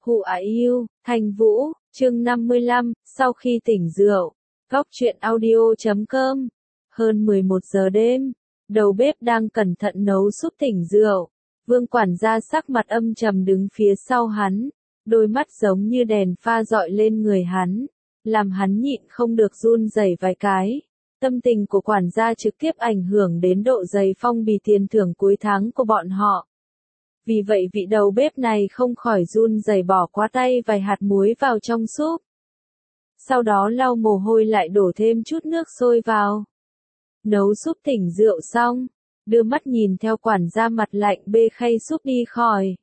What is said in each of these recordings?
Who are you, Thanh Vũ, chương 55, sau khi tỉnh rượu. Góc truyện audio.com. Hơn 11 giờ đêm, đầu bếp đang cẩn thận nấu súp tỉnh rượu. Vương quản gia sắc mặt âm trầm đứng phía sau hắn, đôi mắt giống như đèn pha dọi lên người hắn, làm hắn nhịn không được run rẩy vài cái. Tâm tình của quản gia trực tiếp ảnh hưởng đến độ dày phong bì tiền thưởng cuối tháng của bọn họ. Vì vậy vị đầu bếp này không khỏi run rẩy bỏ qua tay vài hạt muối vào trong súp. Sau đó lau mồ hôi lại đổ thêm chút nước sôi vào. Nấu súp tỉnh rượu xong, đưa mắt nhìn theo quản gia mặt lạnh bê khay súp đi khỏi.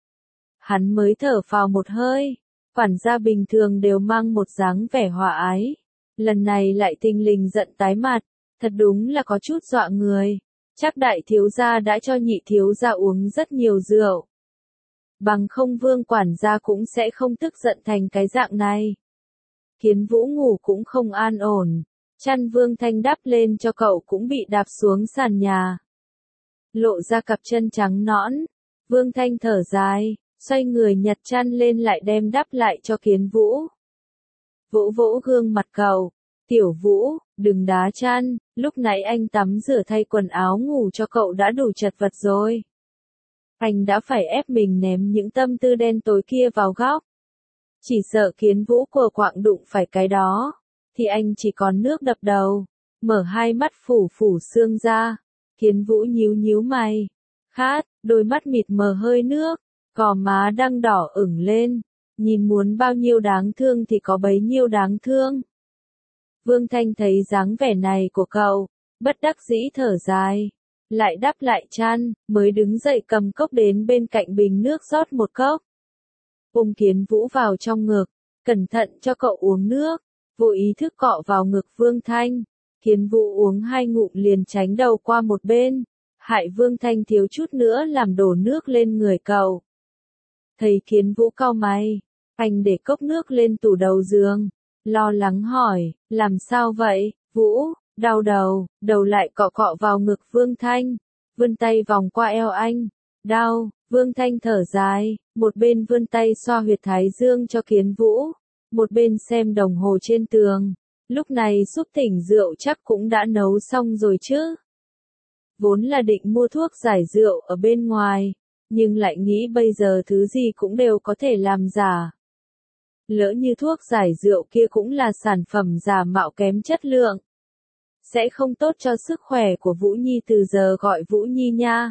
Hắn mới thở phào một hơi, quản gia bình thường đều mang một dáng vẻ hòa ái. Lần này lại thình lình giận tái mặt, thật đúng là có chút dọa người. Chắc đại thiếu gia đã cho nhị thiếu gia uống rất nhiều rượu. Bằng không Vương quản gia cũng sẽ không tức giận thành cái dạng này. Kiến Vũ ngủ cũng không an ổn, chăn Vương Thanh đắp lên cho cậu cũng bị đạp xuống sàn nhà. Lộ ra cặp chân trắng nõn, Vương Thanh thở dài, xoay người nhặt chăn lên lại đem đắp lại cho Kiến Vũ. Vỗ vỗ gương mặt cậu, Tiểu Vũ, đừng đá chăn, lúc nãy anh tắm rửa thay quần áo ngủ cho cậu đã đủ chật vật rồi. Anh đã phải ép mình ném những tâm tư đen tối kia vào góc. Chỉ sợ Kiến Vũ của quạng đụng phải cái đó, thì anh chỉ còn nước đập đầu, mở hai mắt phủ phủ sương ra. Kiến Vũ nhíu nhíu mày, khát, đôi mắt mịt mờ hơi nước, gò má đang đỏ ửng lên, nhìn muốn bao nhiêu đáng thương thì có bấy nhiêu đáng thương. Vương Thanh thấy dáng vẻ này của cậu, bất đắc dĩ thở dài, lại đắp lại chăn, mới đứng dậy cầm cốc đến bên cạnh bình nước rót một cốc. Ôm Kiến Vũ vào trong ngực, cẩn thận cho cậu uống nước, vô ý thức cọ vào ngực Vương Thanh. Kiến Vũ uống hai ngụm liền tránh đầu qua một bên, hại Vương Thanh thiếu chút nữa làm đổ nước lên người cậu. Thấy Kiến Vũ cau mày, anh để cốc nước lên tủ đầu giường, lo lắng hỏi, làm sao vậy, Vũ, đau đầu, đầu lại cọ cọ vào ngực Vương Thanh, vươn tay vòng qua eo anh, đau, Vương Thanh thở dài, một bên vươn tay xoa huyệt thái dương cho Kiến Vũ, một bên xem đồng hồ trên tường, lúc này súp tỉnh rượu chắc cũng đã nấu xong rồi chứ. Vốn là định mua thuốc giải rượu ở bên ngoài, nhưng lại nghĩ bây giờ thứ gì cũng đều có thể làm giả. Lỡ như thuốc giải rượu kia cũng là sản phẩm giả mạo kém chất lượng, sẽ không tốt cho sức khỏe của Vũ Nhi, từ giờ gọi Vũ Nhi nha.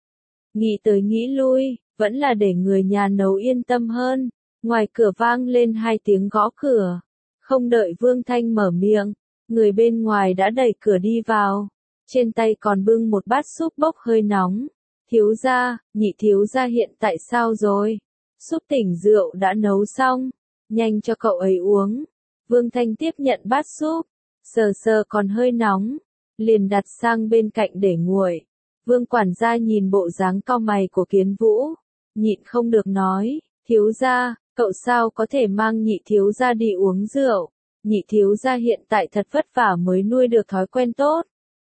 Nghĩ tới nghĩ lui, vẫn là để người nhà nấu yên tâm hơn. Ngoài cửa vang lên hai tiếng gõ cửa. Không đợi Vương Thanh mở miệng, người bên ngoài đã đẩy cửa đi vào. Trên tay còn bưng một bát súp bốc hơi nóng. Thiếu gia, nhị thiếu gia hiện tại sao rồi? Súp tỉnh rượu đã nấu xong, nhanh cho cậu ấy uống. Vương Thanh tiếp nhận bát súp, sờ sờ còn hơi nóng, liền đặt sang bên cạnh để nguội. Vương quản gia nhìn bộ dáng cau mày của Kiến Vũ, nhịn không được nói, thiếu gia, cậu sao có thể mang nhị thiếu gia đi uống rượu? Nhị thiếu gia hiện tại thật vất vả mới nuôi được thói quen tốt.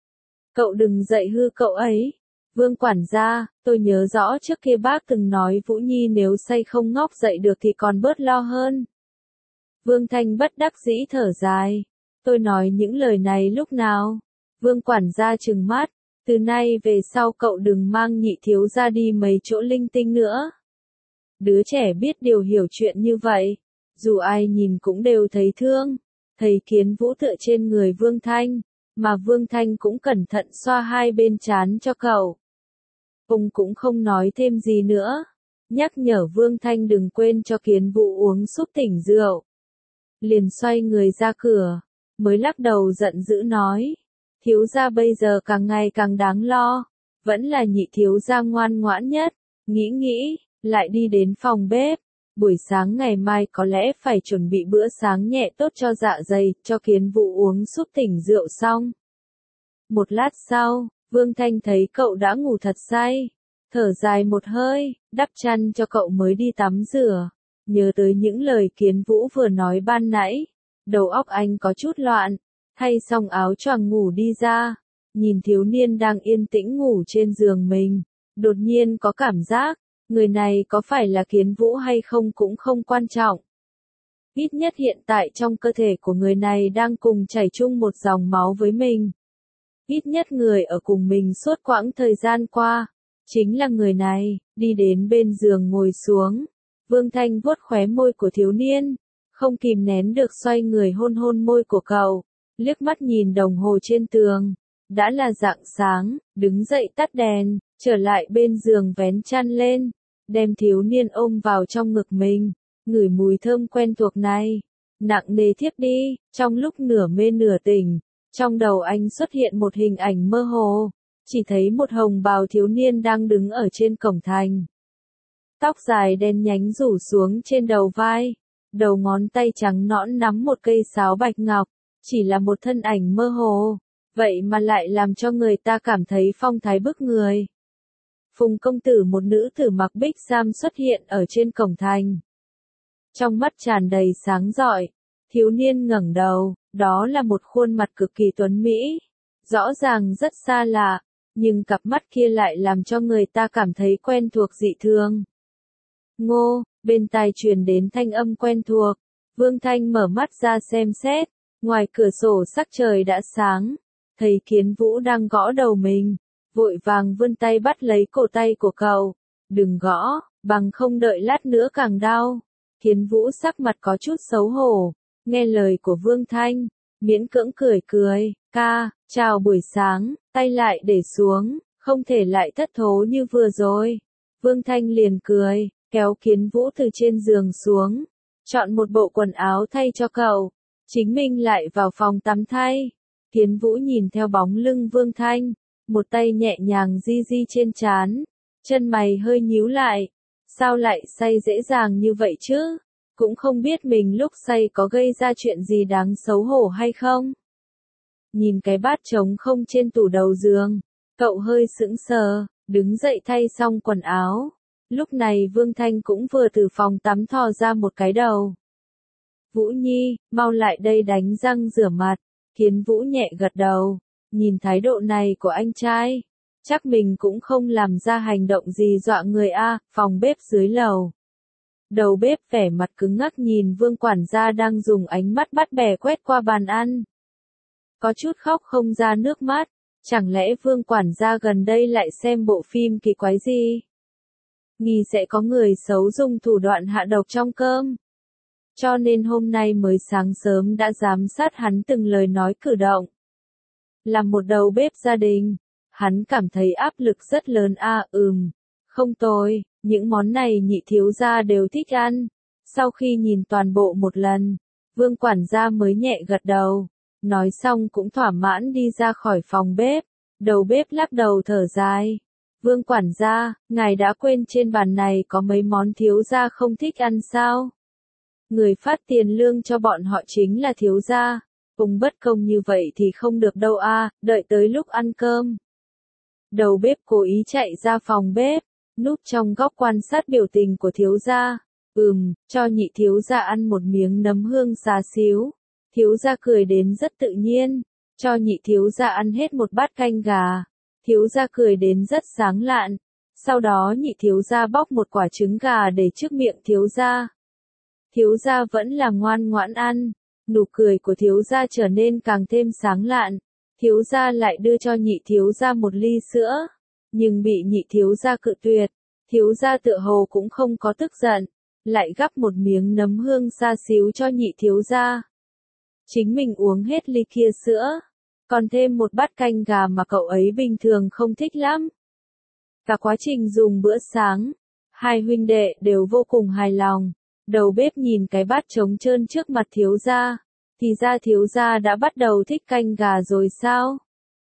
Cậu đừng dạy hư cậu ấy. Vương quản gia, tôi nhớ rõ trước kia bác từng nói Vũ Nhi nếu say không ngóc dậy được thì còn bớt lo hơn. Vương Thanh bất đắc dĩ thở dài. Tôi nói những lời này lúc nào? Vương quản gia trừng mắt. Từ nay về sau cậu đừng mang nhị thiếu gia đi mấy chỗ linh tinh nữa. Đứa trẻ biết điều hiểu chuyện như vậy, dù ai nhìn cũng đều thấy thương. Thấy Kiến Vũ tựa trên người Vương Thanh, mà Vương Thanh cũng cẩn thận xoa hai bên trán cho cậu. Ông cũng không nói thêm gì nữa, nhắc nhở Vương Thanh đừng quên cho Kiến Vũ uống súp tỉnh rượu. Liền xoay người ra cửa, mới lắc đầu giận dữ nói, thiếu gia bây giờ càng ngày càng đáng lo, vẫn là nhị thiếu gia ngoan ngoãn nhất. Nghĩ, lại đi đến phòng bếp, buổi sáng ngày mai có lẽ phải chuẩn bị bữa sáng nhẹ tốt cho dạ dày, cho Kiến Vũ uống súp tỉnh rượu xong. Một lát sau, Vương Thanh thấy cậu đã ngủ thật say, thở dài một hơi, đắp chăn cho cậu mới đi tắm rửa. Nhớ tới những lời Kiến Vũ vừa nói ban nãy, đầu óc anh có chút loạn, thay xong áo choàng ngủ đi ra, nhìn thiếu niên đang yên tĩnh ngủ trên giường mình, đột nhiên có cảm giác, Người này có phải là Kiến Vũ hay không cũng không quan trọng. Ít nhất hiện tại trong cơ thể của người này đang cùng chảy chung một dòng máu với mình. Ít nhất người ở cùng mình suốt quãng thời gian qua, chính là người này, đi đến bên giường ngồi xuống. Vương Thanh vuốt khóe môi của thiếu niên, không kìm nén được xoay người hôn hôn môi của cậu, liếc mắt nhìn đồng hồ trên tường. Đã là rạng sáng, đứng dậy tắt đèn, trở lại bên giường vén chăn lên, đem thiếu niên ôm vào trong ngực mình, ngửi mùi thơm quen thuộc này, nặng nề thiếp đi, trong lúc nửa mê nửa tỉnh, trong đầu anh xuất hiện một hình ảnh mơ hồ, chỉ thấy một hồng bào thiếu niên đang đứng ở trên cổng thành. Tóc dài đen nhánh rủ xuống trên đầu vai, đầu ngón tay trắng nõn nắm một cây sáo bạch ngọc, chỉ là một thân ảnh mơ hồ, vậy mà lại làm cho người ta cảm thấy phong thái bức người. Phùng công tử, một nữ tử mặc bích sam xuất hiện ở trên cổng thành. Trong mắt tràn đầy sáng rọi, thiếu niên ngẩng đầu, đó là một khuôn mặt cực kỳ tuấn mỹ, rõ ràng rất xa lạ, nhưng cặp mắt kia lại làm cho người ta cảm thấy quen thuộc dị thường. Ngô, bên tai truyền đến thanh âm quen thuộc, Vương Thanh mở mắt ra xem xét, ngoài cửa sổ sắc trời đã sáng, thấy Kiến Vũ đang gõ đầu mình, vội vàng vươn tay bắt lấy cổ tay của cậu, đừng gõ, bằng không đợi lát nữa càng đau. Kiến Vũ sắc mặt có chút xấu hổ, nghe lời của Vương Thanh, miễn cưỡng cười cười, ca, chào buổi sáng, tay lại để xuống, không thể lại thất thố như vừa rồi. Vương Thanh liền cười, kéo Kiến Vũ từ trên giường xuống, chọn một bộ quần áo thay cho cậu, chính mình lại vào phòng tắm thay. Kiến Vũ nhìn theo bóng lưng Vương Thanh, một tay nhẹ nhàng di di trên trán, chân mày hơi nhíu lại, sao lại say dễ dàng như vậy chứ? Cũng không biết mình lúc say có gây ra chuyện gì đáng xấu hổ hay không? Nhìn cái bát trống không trên tủ đầu giường, cậu hơi sững sờ, đứng dậy thay xong quần áo. Lúc này Vương Thanh cũng vừa từ phòng tắm thò ra một cái đầu. Vũ Nhi, mau lại đây đánh răng rửa mặt. Kiến Vũ nhẹ gật đầu, nhìn thái độ này của anh trai, chắc mình cũng không làm ra hành động gì dọa người a. Phòng bếp dưới lầu. Đầu bếp vẻ mặt cứng ngắc nhìn Vương quản gia đang dùng ánh mắt bắt bẻ quét qua bàn ăn. Có chút khóc không ra nước mắt, chẳng lẽ Vương quản gia gần đây lại xem bộ phim kỳ quái gì? Nghi sẽ có người xấu dùng thủ đoạn hạ độc trong cơm. Cho nên hôm nay mới sáng sớm đã giám sát hắn từng lời nói cử động. Là một đầu bếp gia đình, hắn cảm thấy áp lực rất lớn a. Không tồi, những món này nhị thiếu gia đều thích ăn. Sau khi nhìn toàn bộ một lần, Vương quản gia mới nhẹ gật đầu, nói xong cũng thỏa mãn đi ra khỏi phòng bếp. Đầu bếp lắc đầu thở dài. Vương quản gia, ngài đã quên trên bàn này có mấy món thiếu gia không thích ăn sao? Người phát tiền lương cho bọn họ chính là thiếu gia, cùng bất công như vậy thì không được đâu a. Đợi tới lúc ăn cơm. Đầu bếp cố ý chạy ra phòng bếp, núp trong góc quan sát biểu tình của thiếu gia. Cho nhị thiếu gia ăn một miếng nấm hương xá xíu. Thiếu gia cười đến rất tự nhiên, cho nhị thiếu gia ăn hết một bát canh gà. Thiếu gia cười đến rất sáng lạn, sau đó nhị thiếu gia bóc một quả trứng gà để trước miệng thiếu gia. Thiếu gia vẫn là ngoan ngoãn ăn, nụ cười của thiếu gia trở nên càng thêm sáng lạn. Thiếu gia lại đưa cho nhị thiếu gia một ly sữa, nhưng bị nhị thiếu gia cự tuyệt. Thiếu gia tựa hồ cũng không có tức giận, lại gắp một miếng nấm hương xa xíu cho nhị thiếu gia. Chính mình uống hết ly kia sữa, còn thêm một bát canh gà mà cậu ấy bình thường không thích lắm. Cả quá trình dùng bữa sáng, hai huynh đệ đều vô cùng hài lòng. Đầu bếp nhìn cái bát trống trơn trước mặt thiếu gia, thì ra thiếu gia đã bắt đầu thích canh gà rồi sao?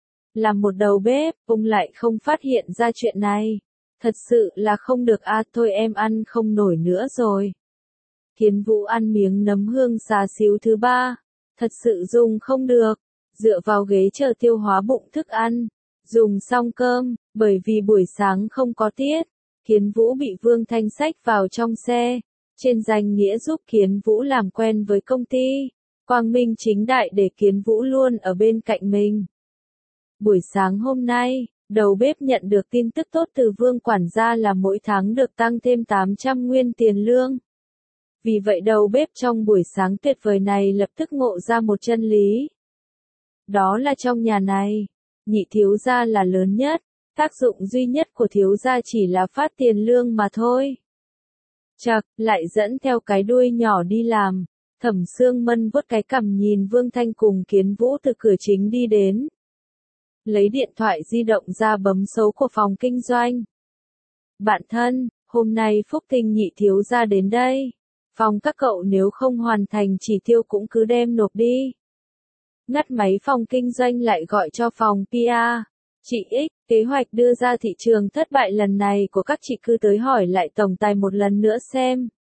Làm một đầu bếp, ông lại không phát hiện ra chuyện này. Thật sự là không được a, thôi em ăn không nổi nữa rồi. Kiến Vũ ăn miếng nấm hương xá xíu thứ ba, thật sự dùng không được, dựa vào ghế chờ tiêu hóa bụng thức ăn. Dùng xong cơm, bởi vì buổi sáng không có tiết, Kiến Vũ bị Vương Thanh xách vào trong xe. Trên danh nghĩa giúp Kiến Vũ làm quen với công ty, quang minh chính đại để Kiến Vũ luôn ở bên cạnh mình. Buổi sáng hôm nay, Đầu bếp nhận được tin tức tốt từ Vương quản gia là mỗi tháng được tăng thêm 800 nguyên tiền lương. Vì vậy đầu bếp trong buổi sáng tuyệt vời này lập tức ngộ ra một chân lý. Đó là trong nhà này, nhị thiếu gia là lớn nhất, tác dụng duy nhất của thiếu gia chỉ là phát tiền lương mà thôi. Chậc, lại dẫn theo cái đuôi nhỏ đi làm. Thẩm Sương Mân vuốt cái cằm nhìn Vương Thanh cùng Kiến Vũ từ cửa chính đi đến. Lấy điện thoại di động ra bấm số của phòng kinh doanh. Bạn thân, hôm nay Phúc Tinh nhị thiếu gia đến đây. Phòng các cậu nếu không hoàn thành chỉ tiêu cũng cứ đem nộp đi. Ngắt máy phòng kinh doanh lại gọi cho phòng PR. Chị X, kế hoạch đưa ra thị trường thất bại lần này của các chị cứ tới hỏi lại tổng tài một lần nữa xem.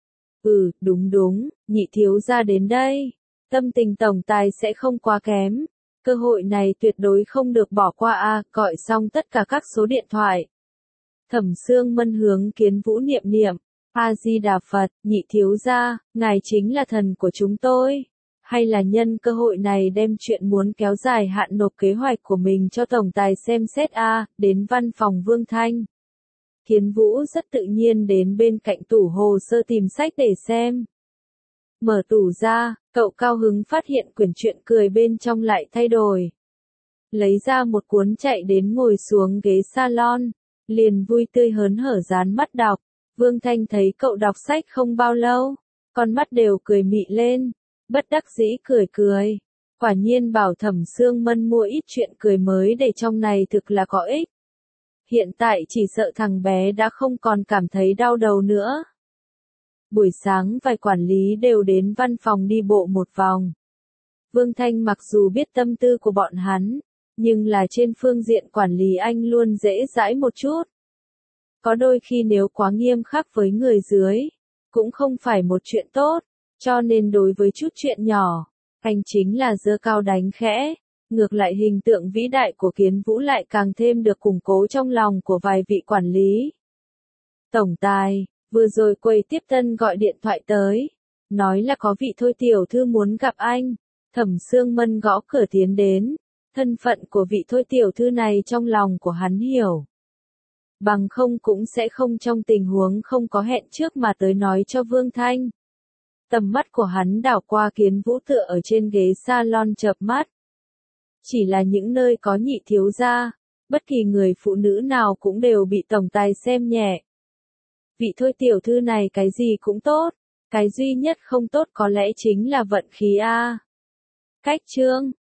Đúng, nhị thiếu gia đến đây. Tâm tình tổng tài sẽ không quá kém. Cơ hội này tuyệt đối không được bỏ qua gọi xong tất cả các số điện thoại. Thẩm Sương Mân hướng Kiến Vũ niệm. A-di-đà Phật, nhị thiếu gia, ngài chính là thần của chúng tôi. Hay là nhân cơ hội này đem chuyện muốn kéo dài hạn nộp kế hoạch của mình cho tổng tài xem xét đến văn phòng Vương Thanh. Kiến Vũ rất tự nhiên đến bên cạnh tủ hồ sơ tìm sách để xem. Mở tủ ra, cậu cao hứng phát hiện quyển truyện cười bên trong lại thay đổi. Lấy ra một cuốn chạy đến ngồi xuống ghế salon, liền vui tươi hớn hở dán mắt đọc. Vương Thanh thấy cậu đọc sách không bao lâu, con mắt đều cười mị lên, bất đắc dĩ cười. Quả nhiên bảo Thẩm Sương Mân mua ít chuyện cười mới để trong này thực là có ích. Hiện tại chỉ sợ thằng bé đã không còn cảm thấy đau đầu nữa. Buổi sáng vài quản lý đều đến văn phòng đi bộ một vòng. Vương Thanh mặc dù biết tâm tư của bọn hắn, nhưng là trên phương diện quản lý anh luôn dễ dãi một chút. Có đôi khi nếu quá nghiêm khắc với người dưới, cũng không phải một chuyện tốt, cho nên đối với chút chuyện nhỏ, anh chính là giơ cao đánh khẽ. Ngược lại hình tượng vĩ đại của Kiến Vũ lại càng thêm được củng cố trong lòng của vài vị quản lý. Tổng tài, vừa rồi quầy tiếp tân gọi điện thoại tới, nói là có vị Thôi tiểu thư muốn gặp anh. Thẩm Sương Mân gõ cửa tiến đến, thân phận của vị Thôi tiểu thư này trong lòng của hắn hiểu. Bằng không cũng sẽ không trong tình huống không có hẹn trước mà tới nói cho Vương Thanh. Tầm mắt của hắn đảo qua Kiến Vũ tựa ở trên ghế salon chợp mắt. Chỉ là những nơi có nhị thiếu gia, bất kỳ người phụ nữ nào cũng đều bị tổng tài xem nhẹ. Vị Thôi tiểu thư này cái gì cũng tốt, cái duy nhất không tốt có lẽ chính là vận khí Cách chương